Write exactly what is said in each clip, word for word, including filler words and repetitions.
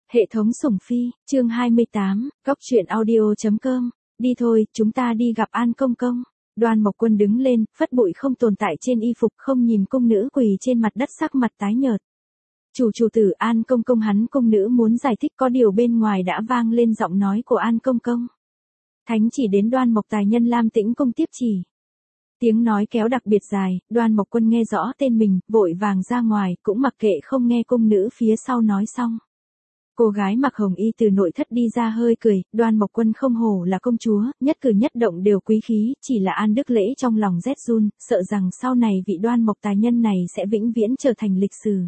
Hệ thống sủng phi, chương hai mươi tám, góc truyện audio.com, đi thôi, chúng ta đi gặp An Công Công. Đoan Mộc Quân đứng lên, phất bụi không tồn tại trên y phục, không nhìn cung nữ quỳ trên mặt đất sắc mặt tái nhợt. Chủ chủ tử An Công Công, hắn cung nữ muốn giải thích có điều bên ngoài đã vang lên giọng nói của An Công Công. Thánh chỉ đến Đoan Mộc Tài Nhân Lam Tĩnh Cung tiếp chỉ. Tiếng nói kéo đặc biệt dài, Đoan Mộc Quân nghe rõ tên mình, vội vàng ra ngoài, cũng mặc kệ không nghe cung nữ phía sau nói xong. Cô gái mặc hồng y từ nội thất đi ra hơi cười, Đoan Mộc Quân không hổ là công chúa, nhất cử nhất động đều quý khí, chỉ là An Đức Lễ trong lòng rét run, sợ rằng sau này vị Đoan Mộc Tài Nhân này sẽ vĩnh viễn trở thành lịch sử.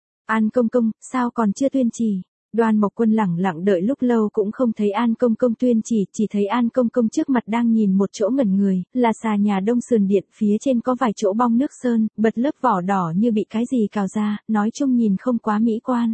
An Công Công, sao còn chưa tuyên chỉ? Đoan Mộc Quân lẳng lặng đợi lúc lâu cũng không thấy An Công Công tuyên chỉ, chỉ thấy An Công Công trước mặt đang nhìn một chỗ ngẩn người, là xà nhà Đông Sườn Điện, phía trên có vài chỗ bong nước sơn, bật lớp vỏ đỏ như bị cái gì cào ra, nói chung nhìn không quá mỹ quan.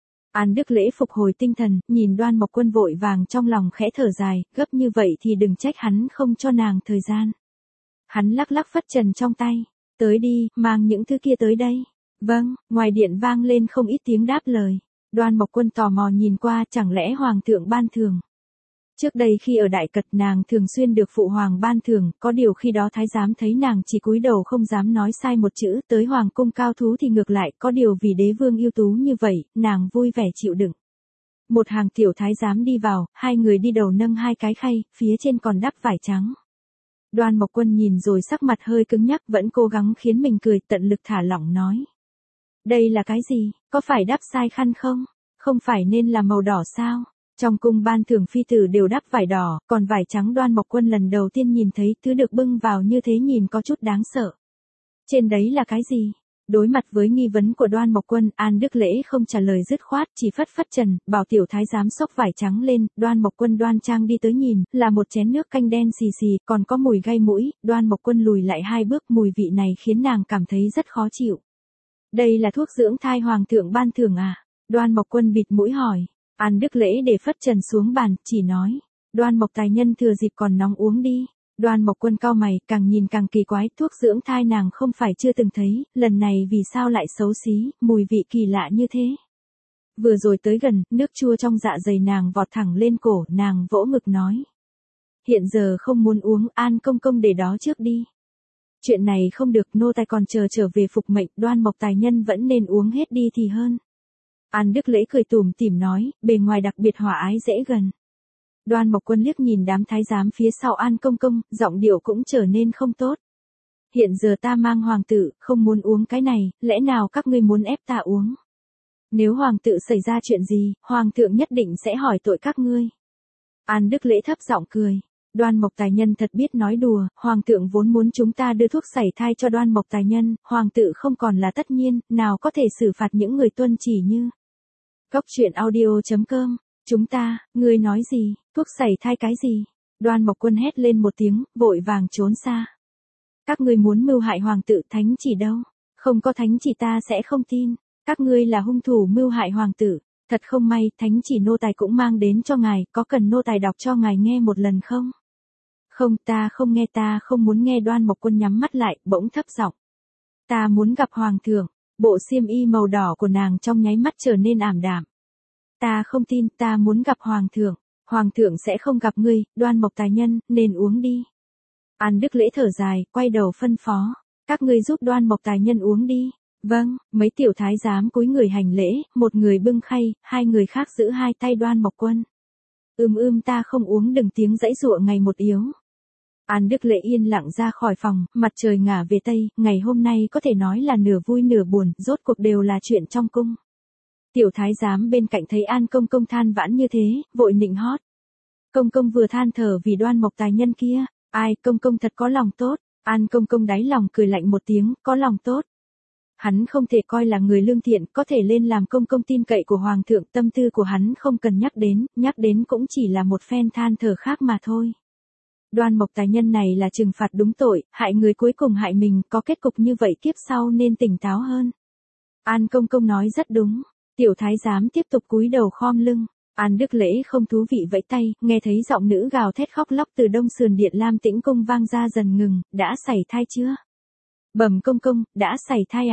An Đức Lễ phục hồi tinh thần, nhìn Đoan Mộc Quân vội vàng trong lòng khẽ thở dài, gấp như vậy thì đừng trách hắn không cho nàng thời gian. Hắn lắc lắc phất trần trong tay, tới đi, mang những thứ kia tới đây. Vâng, ngoài điện vang lên không ít tiếng đáp lời. Đoan Mộc Quân tò mò nhìn qua, chẳng lẽ Hoàng thượng ban thưởng. Trước đây khi ở Đại Cật nàng thường xuyên được phụ hoàng ban thưởng, có điều khi đó thái giám thấy nàng chỉ cúi đầu không dám nói sai một chữ, tới hoàng cung cao thú thì ngược lại, có điều vì đế vương ưu tú như vậy, nàng vui vẻ chịu đựng. Một hàng tiểu thái giám đi vào, hai người đi đầu nâng hai cái khay, phía trên còn đắp vải trắng. Đoan Mộc Quân nhìn rồi sắc mặt hơi cứng nhắc, vẫn cố gắng khiến mình cười, tận lực thả lỏng nói. Đây là cái gì, có phải đắp sai khăn không? Không phải nên là màu đỏ sao? Trong cung ban thưởng phi tử đều đắp vải đỏ, còn vải trắng Đoan Mộc Quân lần đầu tiên nhìn thấy thứ được bưng vào như thế nhìn có chút đáng sợ. Trên đấy là cái gì? Đối mặt với nghi vấn của Đoan Mộc Quân, An Đức Lễ không trả lời dứt khoát, chỉ phất phất trần, bảo tiểu thái giám xốc vải trắng lên, Đoan Mộc Quân đoan trang đi tới nhìn, là một chén nước canh đen xì xì, còn có mùi gây mũi, Đoan Mộc Quân lùi lại hai bước, mùi vị này khiến nàng cảm thấy rất khó chịu. Đây là thuốc dưỡng thai hoàng thượng ban thưởng à? Đoan Mộc Quân bịt mũi hỏi. An Đức Lễ để phất trần xuống bàn, chỉ nói. Đoan Mộc Tài Nhân thừa dịp còn nóng uống đi. Đoan Mộc Quân cau mày, càng nhìn càng kỳ quái, thuốc dưỡng thai nàng không phải chưa từng thấy, lần này vì sao lại xấu xí, mùi vị kỳ lạ như thế. Vừa rồi tới gần, nước chua trong dạ dày nàng vọt thẳng lên cổ, nàng vỗ ngực nói. Hiện giờ không muốn uống, An Công Công để đó trước đi. Chuyện này không được, nô tài còn chờ trở về phục mệnh, Đoan Mộc Tài Nhân vẫn nên uống hết đi thì hơn. An Đức Lễ cười tủm tỉm nói, bề ngoài đặc biệt hòa ái dễ gần. Đoan Mộc Quân liếc nhìn đám thái giám phía sau An Công Công, giọng điệu cũng trở nên không tốt. Hiện giờ ta mang hoàng tử, không muốn uống cái này, lẽ nào các ngươi muốn ép ta uống? Nếu hoàng tử xảy ra chuyện gì, hoàng thượng nhất định sẽ hỏi tội các ngươi. An Đức Lễ thấp giọng cười. Đoan Mộc Tài Nhân thật biết nói đùa, hoàng thượng vốn muốn chúng ta đưa thuốc sảy thai cho Đoan Mộc Tài Nhân, hoàng tử không còn là tất nhiên, nào có thể xử phạt những người tuân chỉ như. Góc truyện audio.com, chúng ta, ngươi nói gì, thuốc sảy thai cái gì? Đoan Mộc Quân hét lên một tiếng, vội vàng trốn xa. Các ngươi muốn mưu hại hoàng tử, thánh chỉ đâu? Không có thánh chỉ ta sẽ không tin. Các ngươi là hung thủ mưu hại hoàng tử. Thật không may, thánh chỉ nô tài cũng mang đến cho ngài, có cần nô tài đọc cho ngài nghe một lần không? Không, ta không nghe, ta không muốn nghe. Đoan Mộc Quân nhắm mắt lại, bỗng thấp giọng. Ta muốn gặp hoàng thượng. Bộ xiêm y màu đỏ của nàng trong nháy mắt trở nên ảm đạm. Ta không tin, ta muốn gặp hoàng thượng. Hoàng thượng sẽ không gặp ngươi, Đoan Mộc Tài Nhân, nên uống đi. An Đức Lễ thở dài, quay đầu phân phó. Các ngươi giúp Đoan Mộc Tài Nhân uống đi. Vâng, mấy tiểu thái giám cúi người hành lễ, một người bưng khay, hai người khác giữ hai tay Đoan Mộc Quân. Ưm ưm ta không uống, đừng tiếng giãy giụa ngày một yếu. An Đức Lễ yên lặng ra khỏi phòng, mặt trời ngả về tây, ngày hôm nay có thể nói là nửa vui nửa buồn, rốt cuộc đều là chuyện trong cung. Tiểu thái giám bên cạnh thấy An Công Công than vãn như thế, vội nịnh hót. Công Công vừa than thở vì Đoan Mộc Tài Nhân kia, ai, Công Công thật có lòng tốt. An Công Công đáy lòng cười lạnh một tiếng, có lòng tốt. Hắn không thể coi là người lương thiện, có thể lên làm công công tin cậy của hoàng thượng, tâm tư của hắn không cần nhắc đến, nhắc đến cũng chỉ là một phen than thở khác mà thôi. Đoan Mộc Tài Nhân này là trừng phạt đúng tội, hại người cuối cùng hại mình, có kết cục như vậy kiếp sau nên tỉnh táo hơn. An Công Công nói rất đúng. Tiểu thái giám tiếp tục cúi đầu khom lưng. An Đức Lễ không thú vị vẫy tay, nghe thấy giọng nữ gào thét khóc lóc từ Đông Sườn Điện Lam Tĩnh Cung vang ra dần ngừng, đã sảy thai chưa? Bẩm Công Công, đã sảy thai ạ. À?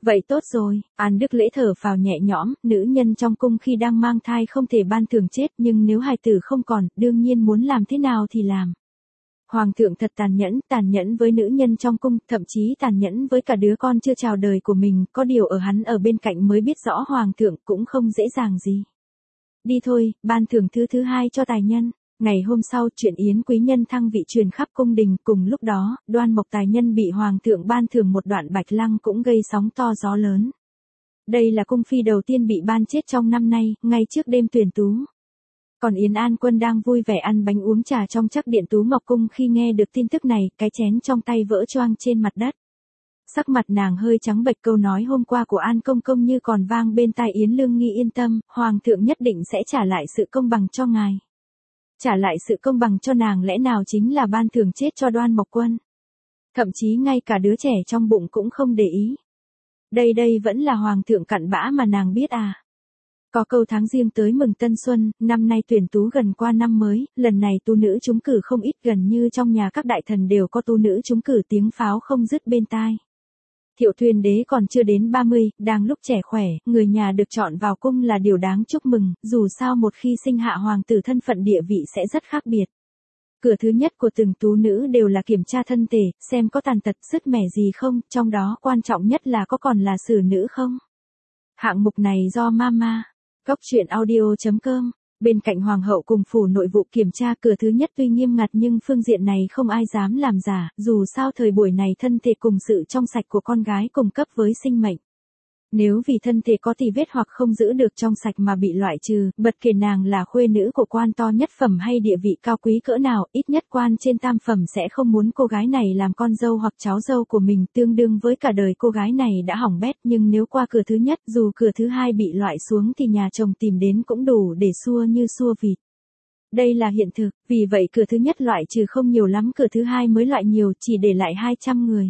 Vậy tốt rồi, An Đức Lễ thở phào nhẹ nhõm, nữ nhân trong cung khi đang mang thai không thể ban thưởng chết nhưng nếu hài tử không còn, đương nhiên muốn làm thế nào thì làm. Hoàng thượng thật tàn nhẫn, tàn nhẫn với nữ nhân trong cung, thậm chí tàn nhẫn với cả đứa con chưa chào đời của mình, có điều ở hắn ở bên cạnh mới biết rõ hoàng thượng cũng không dễ dàng gì. Đi thôi, ban thưởng thứ thứ hai cho tài nhân. Ngày hôm sau, chuyện yến quý nhân thăng vị truyền khắp cung đình, cùng lúc đó, Đoan Mộc tài nhân bị hoàng thượng ban thưởng một đoạn bạch lăng cũng gây sóng to gió lớn. Đây là cung phi đầu tiên bị ban chết trong năm nay, ngay trước đêm tuyển tú. Còn Yến An Quân đang vui vẻ ăn bánh uống trà trong chắc điện Tú Ngọc Cung khi nghe được tin tức này, cái chén trong tay vỡ choang trên mặt đất. Sắc mặt nàng hơi trắng bệch, câu nói hôm qua của An Công Công như còn vang bên tai Yến Lương Nghi. Yên tâm, Hoàng thượng nhất định sẽ trả lại sự công bằng cho ngài. Trả lại sự công bằng cho nàng lẽ nào chính là ban thưởng chết cho Đoan Mộc Quân. Thậm chí ngay cả đứa trẻ trong bụng cũng không để ý. Đây đây vẫn là Hoàng thượng cặn bã mà nàng biết à. Có câu tháng riêng tới mừng Tân Xuân, năm nay tuyển tú gần qua năm mới, lần này tu nữ trúng cử không ít, gần như trong nhà các đại thần đều có tu nữ trúng cử, tiếng pháo không dứt bên tai. Thiệu Thuyền Đế còn chưa đến ba mươi, đang lúc trẻ khỏe, người nhà được chọn vào cung là điều đáng chúc mừng, dù sao một khi sinh hạ hoàng tử thân phận địa vị sẽ rất khác biệt. Cửa thứ nhất của từng tú nữ đều là kiểm tra thân thể, xem có tàn tật sứt mẻ gì không, trong đó quan trọng nhất là có còn là xử nữ không. Hạng mục này do Mama Góc truyện audio chấm com, bên cạnh hoàng hậu cùng phủ nội vụ kiểm tra cửa thứ nhất tuy nghiêm ngặt nhưng phương diện này không ai dám làm giả, dù sao thời buổi này thân thể cùng sự trong sạch của con gái cùng cấp với sinh mệnh. Nếu vì thân thể có tì vết hoặc không giữ được trong sạch mà bị loại trừ, bất kể nàng là khuê nữ của quan to nhất phẩm hay địa vị cao quý cỡ nào, ít nhất quan trên tam phẩm sẽ không muốn cô gái này làm con dâu hoặc cháu dâu của mình, tương đương với cả đời cô gái này đã hỏng bét. Nhưng nếu qua cửa thứ nhất, dù cửa thứ hai bị loại xuống thì nhà chồng tìm đến cũng đủ để xua như xua vịt. Đây là hiện thực, vì vậy cửa thứ nhất loại trừ không nhiều lắm, cửa thứ hai mới loại nhiều, chỉ để lại hai trăm người.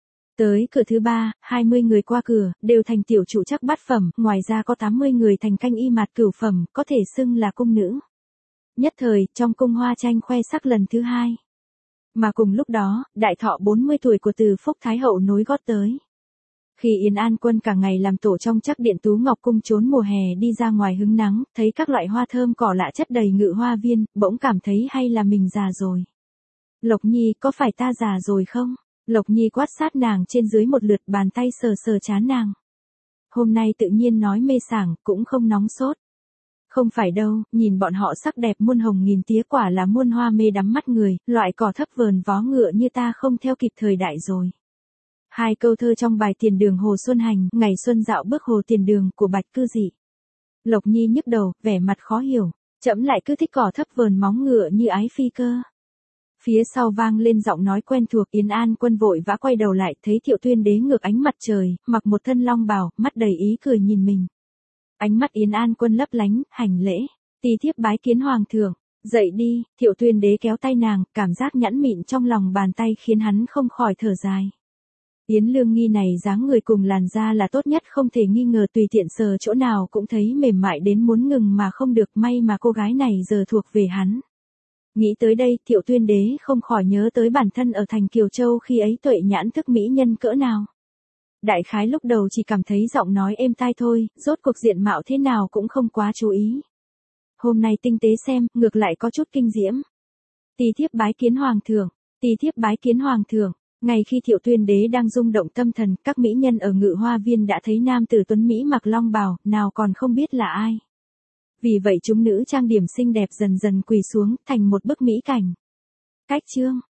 Tới cửa thứ ba, hai mươi người qua cửa, đều thành tiểu trụ chắc bát phẩm, ngoài ra có tám mươi người thành canh y mạt cửu phẩm, có thể xưng là cung nữ. Nhất thời, trong cung hoa tranh khoe sắc lần thứ hai. Mà cùng lúc đó, đại thọ bốn mươi tuổi của Từ Phúc Thái Hậu nối gót tới. Khi Yến An Quân cả ngày làm tổ trong chắc điện Tú Ngọc Cung trốn mùa hè đi ra ngoài hứng nắng, thấy các loại hoa thơm cỏ lạ chất đầy ngự hoa viên, bỗng cảm thấy hay là mình già rồi. Lộc Nhi, có phải ta già rồi không? Lộc Nhi quát sát nàng trên dưới một lượt, bàn tay sờ sờ trán nàng. Hôm nay tự nhiên nói mê sảng, cũng không nóng sốt. Không phải đâu, nhìn bọn họ sắc đẹp muôn hồng nghìn tía, quả là muôn hoa mê đắm mắt người, loại cỏ thấp vờn vó ngựa như ta không theo kịp thời đại rồi. Hai câu thơ trong bài Tiền Đường Hồ Xuân Hành, ngày xuân dạo bước hồ tiền đường của Bạch Cư Dị. Lộc Nhi nhức đầu, vẻ mặt khó hiểu, trẫm lại cứ thích cỏ thấp vờn móng ngựa như ái phi cơ. Phía sau vang lên giọng nói quen thuộc, Yến An Quân vội vã quay đầu lại, thấy Thiệu Tuyên Đế ngược ánh mặt trời, mặc một thân long bào, mắt đầy ý cười nhìn mình. Ánh mắt Yến An Quân lấp lánh, hành lễ, tỳ thiếp bái kiến hoàng thượng. Dậy đi, Thiệu Tuyên Đế kéo tay nàng, cảm giác nhẵn mịn trong lòng bàn tay khiến hắn không khỏi thở dài. Yến Lương Nghi này dáng người cùng làn da là tốt nhất, không thể nghi ngờ, tùy tiện sờ chỗ nào cũng thấy mềm mại đến muốn ngừng mà không được, may mà cô gái này giờ thuộc về hắn. Nghĩ tới đây, Thiệu Tuyên Đế không khỏi nhớ tới bản thân ở thành Kiều Châu khi ấy tuệ nhãn thức mỹ nhân cỡ nào. Đại khái lúc đầu chỉ cảm thấy giọng nói êm tai thôi, rốt cuộc diện mạo thế nào cũng không quá chú ý. Hôm nay tinh tế xem, ngược lại có chút kinh diễm. Tỳ thiếp bái kiến hoàng thượng, tỳ thiếp bái kiến hoàng thượng. Ngay khi Thiệu Tuyên Đế đang rung động tâm thần, các mỹ nhân ở ngự hoa viên đã thấy nam tử tuấn mỹ mặc long bào, nào còn không biết là ai. Vì vậy chúng nữ trang điểm xinh đẹp dần dần quỳ xuống, thành một bức mỹ cảnh. Cách chương